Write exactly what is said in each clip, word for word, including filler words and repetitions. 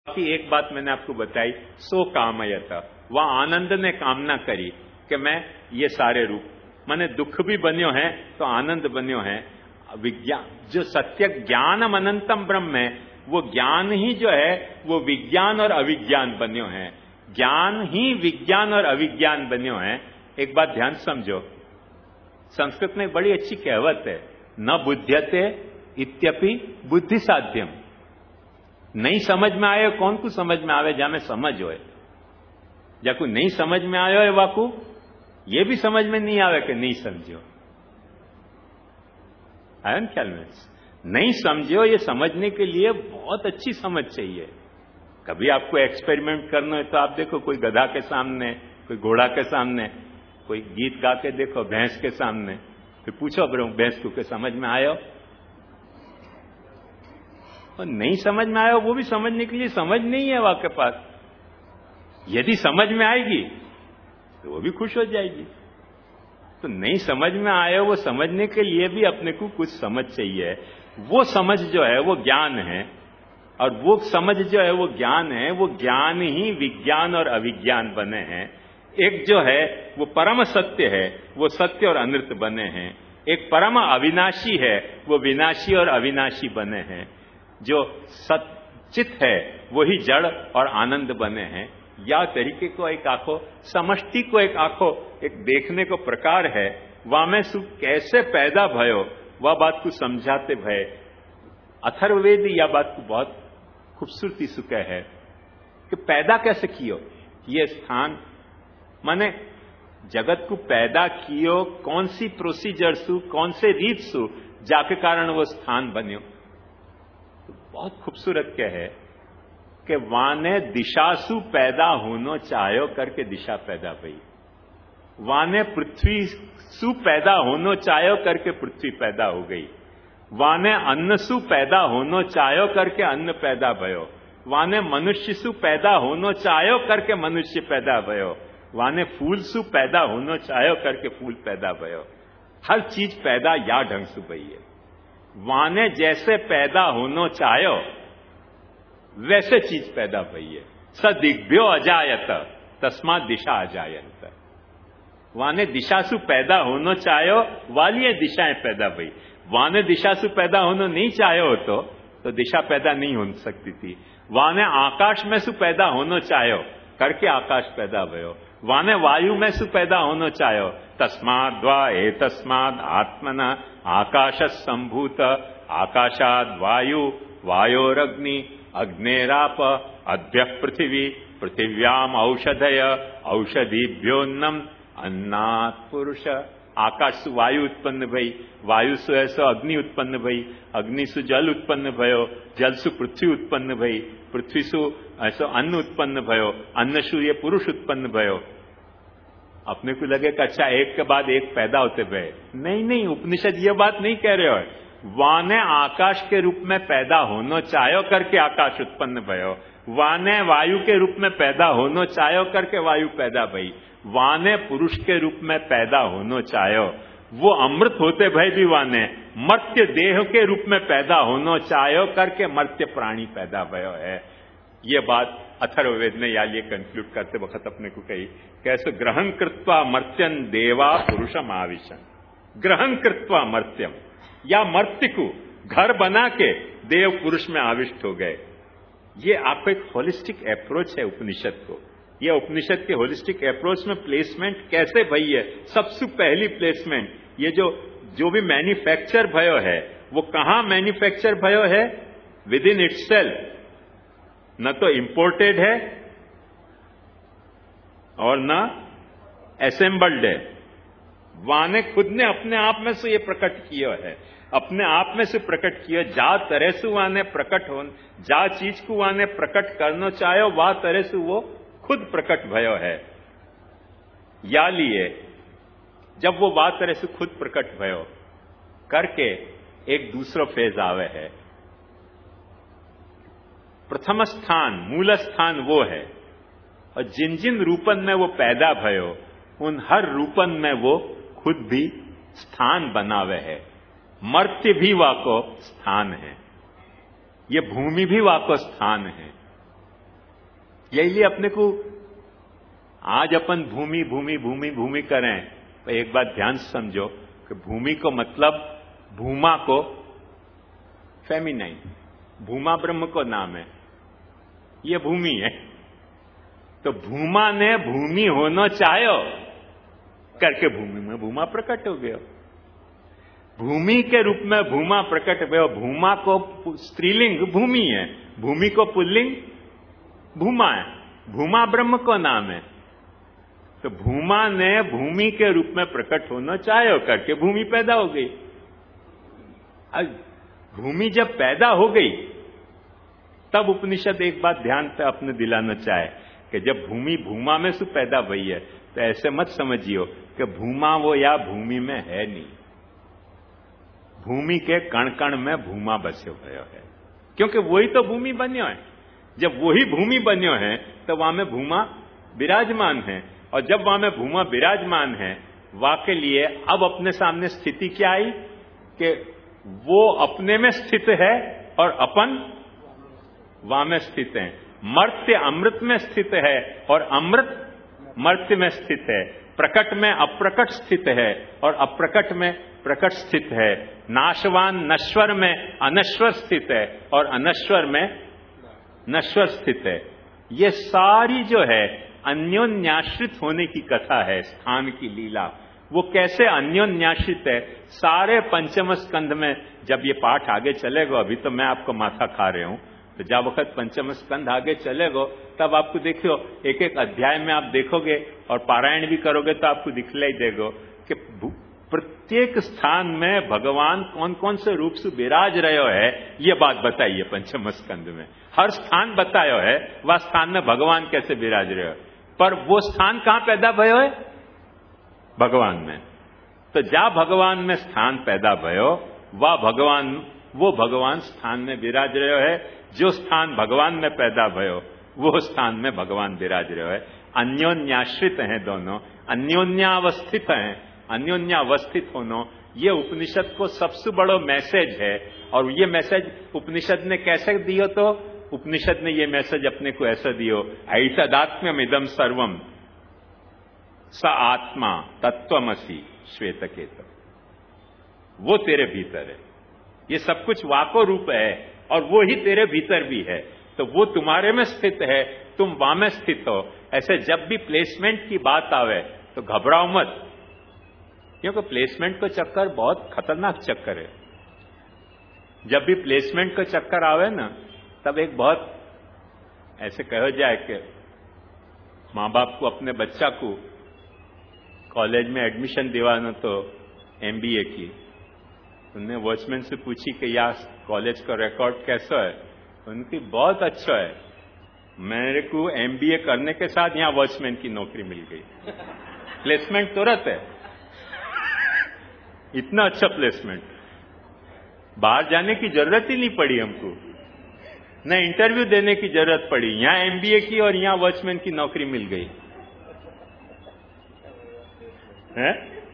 की एक बात मैंने आपको बताई, सो कामयत, वह आनंद ने कामना करी कि मैं ये सारे रूप माने दुख भी बन्यो है तो आनंद बन्यो है। विज्ञान जो सत्य ज्ञानम अनंतम ब्रह्म है, वो ज्ञान ही जो है वो विज्ञान और अविज्ञान बन्यो है। ज्ञान ही विज्ञान और अविज्ञान बन्यो है। एक बात ध्यान समझो, संस्कृत में बड़ी अच्छी कहावत है, न बुध्यते इत्यपि बुद्धि साध्यम। नहीं समझ में आयो कौन को समझ में आवे, जा में समझ होए, जाको नहीं समझ में आयो है वाकू ये भी समझ में नहीं आवे कि नहीं समझो। आया ना ख्याल में? नहीं समझो ये समझने के लिए बहुत अच्छी समझ चाहिए। कभी आपको एक्सपेरिमेंट करना है तो आप देखो, कोई गधा के सामने, कोई घोड़ा के सामने, कोई गीत गा के देखो भैंस के सामने, फिर पूछो ब्रो भैंस को समझ में आयो। और नहीं समझ में आया वो भी समझने के लिए समझ नहीं है आपके पास। यदि समझ में आएगी तो वो भी खुश हो जाएगी। तो नहीं समझ में आया वो समझने के लिए भी अपने को कुछ समझ चाहिए। वो समझ जो है वो ज्ञान है, और वो समझ जो है वो ज्ञान है। वो ज्ञान ही विज्ञान और अविज्ञान बने हैं। एक जो है वो परम सत्य है, वो सत्य और अनृत बने हैं। एक परम अविनाशी है, वो विनाशी और अविनाशी बने हैं। जो सचित है वही जड़ और आनंद बने हैं। या तरीके को एक आंखों, समष्टि को एक आंखों, एक देखने को प्रकार है। वामे सुख कैसे पैदा भयो, वह बात को समझाते भय। अथर्ववेद यह बात को बहुत खूबसूरती से कह है कि पैदा कैसे कियो ये स्थान, माने जगत को पैदा कियो कौन सी प्रोसीजर सु, कौन से रीत सु, जाके कारण वो स्थान बन्यो। तो बहुत खूबसूरत क्या है कि वाने दिशासु पैदा होनो चाहो करके दिशा पैदा भई। वाने पृथ्वी सु पैदा होनो चाहो करके पृथ्वी पैदा हो गई। वाने अन्न सु पैदा होनो चाहो करके अन्न पैदा भयो। वाने मनुष्य सु पैदा होनो चाहो करके मनुष्य पैदा भयो। वाने फूल सु पैदा होनो चाहो करके फूल पैदा भयो। हर चीज पैदा या ढंग से भई है। वाने जैसे पैदा होनो चाहो वैसे चीज पैदा भई है। सदिग्भ्यो अजायत तस्मात दिशा अजायत। वाने दिशा सु पैदा होनो चाहो वाली दिशाएं पैदा भई। वाने दिशा से पैदा होना नहीं चाहे हो तो तो दिशा पैदा नहीं हो सकती थी। वाने आकाश में से पैदा होना चाहो करके आकाश पैदा भयो। वाने वायु में से पैदा होना चाहो तस्माद वा ए तस्माद आत्मना आकाश संभूत आकाशाद वायु वायोरग्नि अग्नेराप अद्य पृथिवी पृथिव्याम औषधय औषधिभ्योन्नम अन्नात् पुरुष। आकाश से वायु उत्पन्न भई, वायु से ऐसो अग्नि उत्पन्न भई, अग्नि से जल उत्पन्न भयो, जल से पृथ्वी उत्पन्न भई, पृथ्वी से ऐसो अन्न उत्पन्न भयो, अन्न से ये पुरुष उत्पन्न भयो। अपने को लगे कि अच्छा एक के बाद एक पैदा होते भय। नहीं नहीं, उपनिषद ये बात नहीं कह रहे हो। वाने आकाश के रूप में पैदा होनो चाहो करके आकाश उत्पन्न भयो। वाने वायु के रूप में पैदा होनो चाहो करके वायु पैदा भई। वाने पुरुष के रूप में पैदा होनो चाहो, वो अमृत होते भय भी वाने मर्त्य देह के रूप में पैदा होनो चाहो करके मर्त्य प्राणी पैदा भयो है। ये बात अथर्ववेद ने यार ये कंक्लूड करते वक्त अपने को कही, कैसे ग्रहण कृत्वा मर्त्यन देवा पुरुषम आविशन। ग्रहण कृत्वा मर्त्यम, या मर्त्य को घर बना के देव पुरुष में आविष्ट हो गए। ये आपको एक होलिस्टिक अप्रोच है उपनिषद को। ये उपनिषद के होलिस्टिक अप्रोच में प्लेसमेंट कैसे भई है। सबसे पहली प्लेसमेंट ये जो जो भी मैन्युफैक्चर भयो है वो कहां मैन्युफैक्चर भयो है, विद इन इटसेल्फ। न तो इंपोर्टेड है और न असेंबल्ड है। वाने खुद ने अपने आप में से ये प्रकट किया है, अपने आप में से प्रकट किया। जा तरह से वाने प्रकट हो, जा चीज को वाने प्रकट करना चाहो वह तरह से वो खुद प्रकट भयो है। या लिए जब वो बात तरह से खुद प्रकट भयो करके एक दूसरा फेज आवे है। प्रथम स्थान मूल स्थान वो है, और जिन जिन रूपन में वो पैदा भयो उन हर रूपन में वो खुद भी स्थान बनावे है। मर्त्य भी वाको स्थान है, ये भूमि भी वाको स्थान है, यही लिए अपने को आज अपन भूमि भूमि भूमि भूमि करें, तो एक बात ध्यान से समझो कि भूमि को मतलब भूमा को फेमिनाइन, भूमा ब्रह्म को नाम है, ये भूमि है। तो भूमा ने भूमि होना चाहो करके भूमि में भूमा प्रकट हो गया। भूमि के रूप में भूमा प्रकट हुए। भूमा को स्त्रीलिंग भूमि है, भूमि को पुल्लिंग भूमा है, भूमा ब्रह्म को नाम है। तो भूमा ने भूमि के रूप में प्रकट होना चाहे करके भूमि पैदा हो गई। अब भूमि जब पैदा हो गई तब उपनिषद एक बात ध्यान पे अपने दिलाना चाहे कि जब भूमि भूमा में से पैदा हुई है तो ऐसे मत समझियो कि भूमा वो या भूमि में है नहीं। भूमि के कण कण में भूमा बसे हुए है, क्योंकि वही तो भूमि बन्यो है। जब वही भूमि बन्यो है तो वहां में भूमा विराजमान है, और जब वहां में भूमा विराजमान है वहां के लिए अब अपने सामने स्थिति क्या आई कि वो अपने में स्थित है और अपन वहां में स्थित है। मर्त्य अमृत में स्थित है और अमृत मर्त्य में स्थित है। प्रकट में अप्रकट स्थित है और अप्रकट में प्रकट स्थित है। नाशवान नश्वर में अनश्वर स्थित है और अनश्वर में नश्वर स्थित है। ये सारी जो है अन्योन्याश्रित होने की कथा है, स्थान की लीला। वो कैसे अन्योन्याश्रित है, सारे पंचम स्कंध में जब ये पाठ आगे चलेगा, अभी तो मैं आपको माथा खा रहे हूं, तो जब वक्त पंचम स्कंध आगे चलेगा तब आपको देखियो एक एक अध्याय में आप देखोगे और पारायण भी करोगे तो आपको दिखलाई देगा कि प्रत्येक स्थान में भगवान कौन कौन से रूप से विराज रहे है, ये बात बताइए पंचम स्कंध में। हर स्थान बतायो है, वह स्थान में भगवान कैसे विराज रहे हो, पर वो स्थान कहां पैदा भयो है? भगवान में। तो जा भगवान में स्थान पैदा भयो, वह भगवान वो भगवान स्थान में विराज रहे है। जो स्थान भगवान में पैदा भयो वो स्थान में भगवान विराज रहे है। अन्योन्याश्रित हैं दोनों, अन्योन्यावस्थित हैं। अन्योन्यावस्थित होना ये उपनिषद को सबसे बड़ा मैसेज है। और ये मैसेज उपनिषद ने कैसे दियो? तो उपनिषद ने ये मैसेज अपने को ऐसा दियो, ऐतदात्म्यम इदम सर्वम स आत्मा तत्वमसि श्वेतकेत। वो तेरे भीतर है, ये सब कुछ वाको रूप है और वो ही तेरे भीतर भी है। तो वो तुम्हारे में स्थित है, तुम वहां में स्थित हो। ऐसे जब भी प्लेसमेंट की बात आवे तो घबराओ मत, क्योंकि प्लेसमेंट का चक्कर बहुत खतरनाक चक्कर है। जब भी प्लेसमेंट का चक्कर आवे ना, तब एक बहुत ऐसे कहो जाए कि मां बाप को अपने बच्चा को कॉलेज में एडमिशन दिवाना तो एमबीए की, उनने वॉचमैन से पूछी कि यार कॉलेज का रिकॉर्ड कैसा है? उनकी बहुत अच्छा है, मेरे को एमबीए करने के साथ यहां वॉचमैन की नौकरी मिल गई। प्लेसमेंट तुरंत है, इतना अच्छा प्लेसमेंट, बाहर जाने की जरूरत ही नहीं पड़ी हमको, न इंटरव्यू देने की जरूरत पड़ी। यहां एमबीए की और यहां वॉचमैन की नौकरी मिल गई है,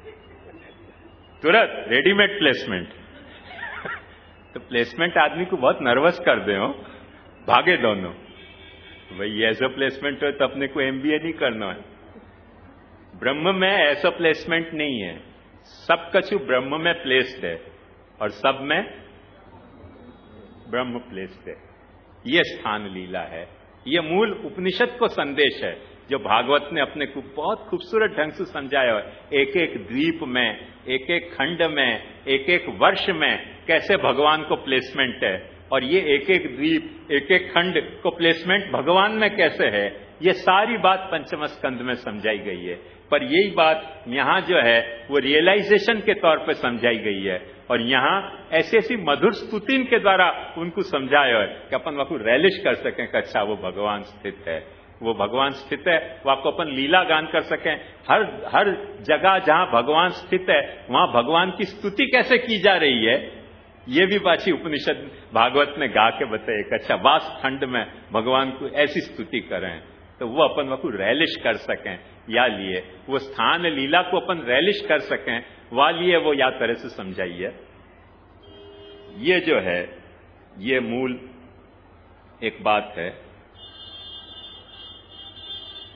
तुरंत रेडीमेड प्लेसमेंट। तो प्लेसमेंट आदमी को बहुत नर्वस कर दे हो, भागे दोनों। भाई ऐसा प्लेसमेंट हो तो अपने को एमबीए नहीं करना है। ब्रह्म में ऐसा प्लेसमेंट नहीं है, सब कछु ब्रह्म में प्लेस्ड है और सब में ब्रह्म प्लेस्ड है। ये स्थान लीला है, ये मूल उपनिषद को संदेश है जो भागवत ने अपने को बहुत खूबसूरत ढंग से समझाया है। एक एक द्वीप में, एक एक खंड में, एक एक वर्ष में कैसे भगवान को प्लेसमेंट है, और ये एक एक द्वीप, एक एक खंड को प्लेसमेंट भगवान में कैसे है, ये सारी बात पंचम स्कंध में समझाई गई है। पर यही बात यहां जो है वो रियलाइजेशन के तौर पर समझाई गई है, और यहां ऐसी ऐसी मधुर स्तुतिन के द्वारा उनको समझाया है कि अपन वहां को रैलिश कर सकें कि अच्छा वो भगवान स्थित है, वो भगवान स्थित है, वहां को अपन लीला गान कर सकें। हर हर जगह जहां भगवान स्थित है वहां भगवान की स्तुति कैसे की जा रही है, ये भी पाची उपनिषद भागवत में गा के बताए कि अच्छा वास खंड में भगवान को ऐसी स्तुति करें तो वो अपन वहां को रैलिश कर सकें। या लिए वो स्थान लीला को अपन रैलिश कर सकें, वह लिए वो या तरह से समझाइए। ये जो है ये मूल एक बात है।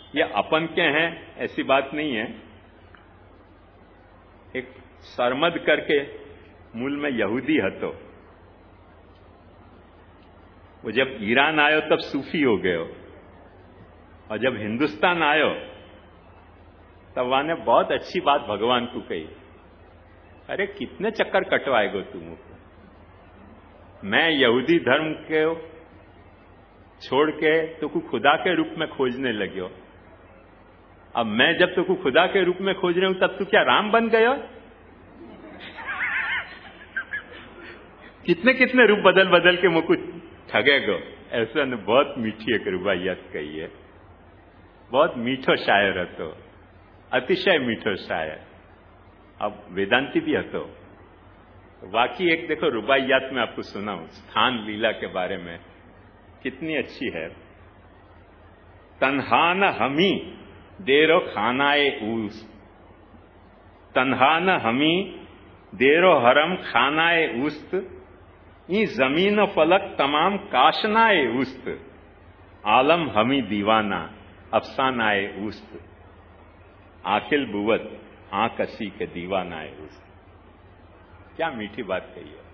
ये अपन के हैं ऐसी बात नहीं है। एक सरमद करके मूल में यहूदी हतो, वो जब ईरान आयो तब सूफी हो गयो, और जब हिंदुस्तान आयो तब वाने बहुत अच्छी बात भगवान को कही, अरे कितने चक्कर कटवाएगो तुम, मैं यहूदी धर्म के छोड़ के तो को खुदा के रूप में खोजने लग्यो, अब मैं जब तो को खुदा के रूप में खोज रहा हूं तब तू क्या राम बन गयो? कितने कितने रूप बदल बदल के मुझको ठगेगो। ऐसा ने बहुत मीठी एक रुबाइयत कही है, बहुत मीठो शायर हतो, अतिशय मीठो शायर। अब वेदांती भी हतो। बाकी एक देखो रुबाइयात में आपको सुनाऊं स्थान लीला के बारे में, कितनी अच्छी है। तन्हा न हमी देरो खानाए ऊस, तन्हा न हमी देरो हरम खानाए उस्त, ई जमीन फलक तमाम काशनाए उस्त, आलम हमी दीवाना अफसानाए उस्त, आखिल बुवत आंख कसी के दीवानाए उस्त। क्या मीठी बात कही है।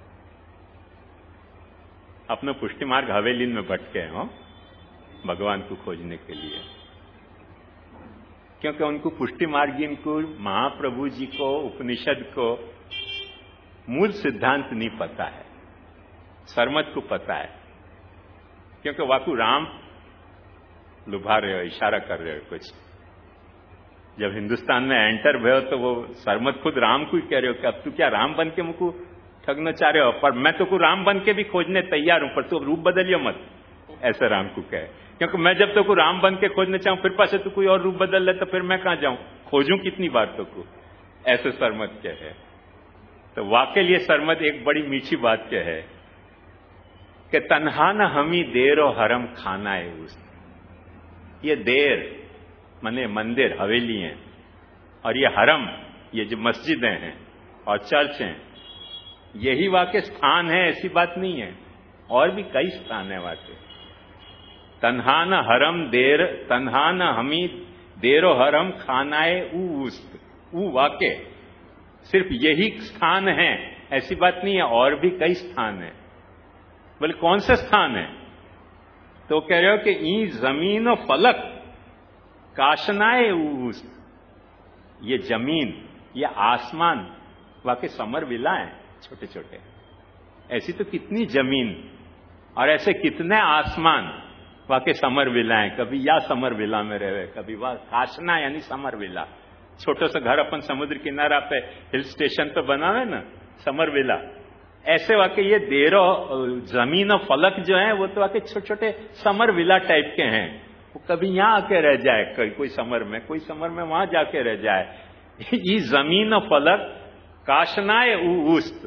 अपने पुष्टि मार्ग हवेली में भटके हो भगवान को खोजने के लिए, क्योंकि उनको पुष्टि मार्गिन को, महाप्रभु जी को, उपनिषद को मूल सिद्धांत नहीं पता है, सरमत को पता है, क्योंकि वाकू राम लुभा रहे हो, इशारा कर रहे हो कुछ। जब हिंदुस्तान में एंटर भयो तो वो सरमत खुद राम को ही कह रहे हो कि अब तू क्या राम बन के मुझको ठगना चाह रहे हो, पर मैं तो को राम बन के भी खोजने तैयार हूं, पर तू रूप बदलियो मत, ऐसा राम को कहे। क्योंकि मैं जब तो को राम बन के खोजने चाहूं फिर पासे तू कोई और रूप बदल ले तो फिर मैं कहां जाऊं, खोजूं कितनी बार तो को, ऐसे सरमत क्या है। तो वाकई लिए सरमत एक बड़ी मीठी बात क्या है कि तन्हा न हमी देरो हरम खानाए उस, ये देर माने मंदिर हवेली हैं, और ये हरम ये जो मस्जिदें हैं और चर्च हैं, यही वाके स्थान है, ऐसी बात नहीं है, और भी कई स्थान है वाके। तन्हा न हरम देर, तन्हा न हमी देरो हरम खानाए उस्त, ऊ वाके सिर्फ यही स्थान है ऐसी बात नहीं है, और भी कई स्थान है। बोले कौन से स्थान है? तो कह रहे हो कि ई जमीन और फलक काशनाए उस्त, ये जमीन ये आसमान वाके समर विला है छोटे छोटे, ऐसी तो कितनी जमीन और ऐसे कितने आसमान वाके समर विला है। कभी या समर विला में रहे, कभी वह काशना यानी समर विला, छोटे से घर अपन समुद्र किनारा पे हिल स्टेशन पे बनावे ना समर विला, ऐसे वाके ये देरो जमीन और फलक जो है वो तो वाके छोटे छोटे समर विला टाइप के हैं। वो कभी यहां आके रह जाए, कोई कोई समर में, कोई समर में वहां जाके रह जाए। ये जमीन और फलक काशनाए उस्त।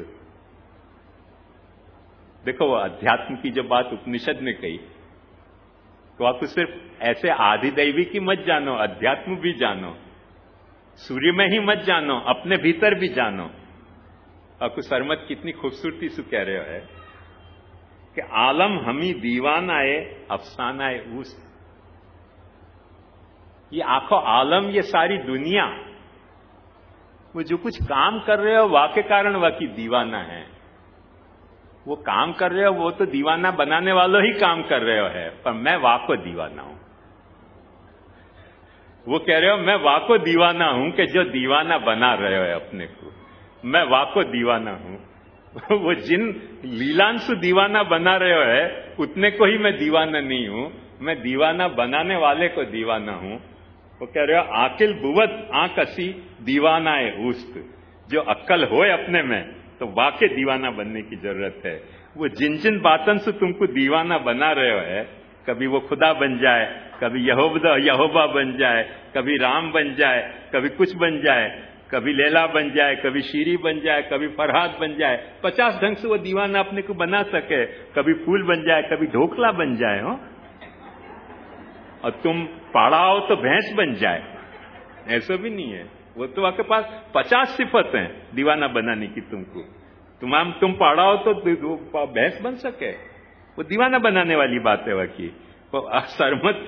देखो वो अध्यात्म की जो बात उपनिषद ने कही, तो आपको सिर्फ ऐसे आदिदैवी की मत जानो, अध्यात्म भी जानो, सूर्य में ही मत जानो, अपने भीतर भी जानो। आपको सरमत कितनी खूबसूरती से कह रहे हो है कि आलम हमी दीवानाए अफसानाए उस्त, ये आखो आलम ये सारी दुनिया, वो जो कुछ काम कर रहे हो वाके कारण वाकी दीवाना है। वो काम कर रहे हो वो तो दीवाना बनाने वालों ही काम कर रहे हो है, पर मैं वाको दीवाना हूं। वो कह रहे हो मैं वाको दीवाना हूं कि जो दीवाना बना रहे हो अपने को, मैं वाको दीवाना हूं। वो जिन लीलांशु दीवाना बना रहे हो है उतने को ही मैं दीवाना नहीं हूं, मैं दीवाना बनाने वाले को दीवाना हूं। वो कह रहे हो आकिल बुवत आंख असी दीवानाए उस्त, जो अक्ल होए अपने में तो वाकई दीवाना बनने की जरूरत है। वो जिन जिन बातन से तुमको दीवाना बना रहे हो है, कभी वो खुदा बन जाए, कभी यहोवा यहोवा बन जाए, कभी राम बन जाए, कभी कुछ बन जाए, कभी लैला बन जाए, कभी शीरी बन जाए, कभी फरहाद बन जाए, पचास ढंग से वो दीवाना अपने को बना सके, कभी फूल बन जाए, कभी ढोकला बन जाए हो, और तुम पाड़ाओ तो भैंस बन जाए, ऐसा भी नहीं है। वो तो आपके पास पचास सिफत हैं दीवाना बनाने की तुमको, तुम तुम पाड़ाओ तो भैंस बन सके, वो दीवाना बनाने वाली बात है वकी। वो सरमत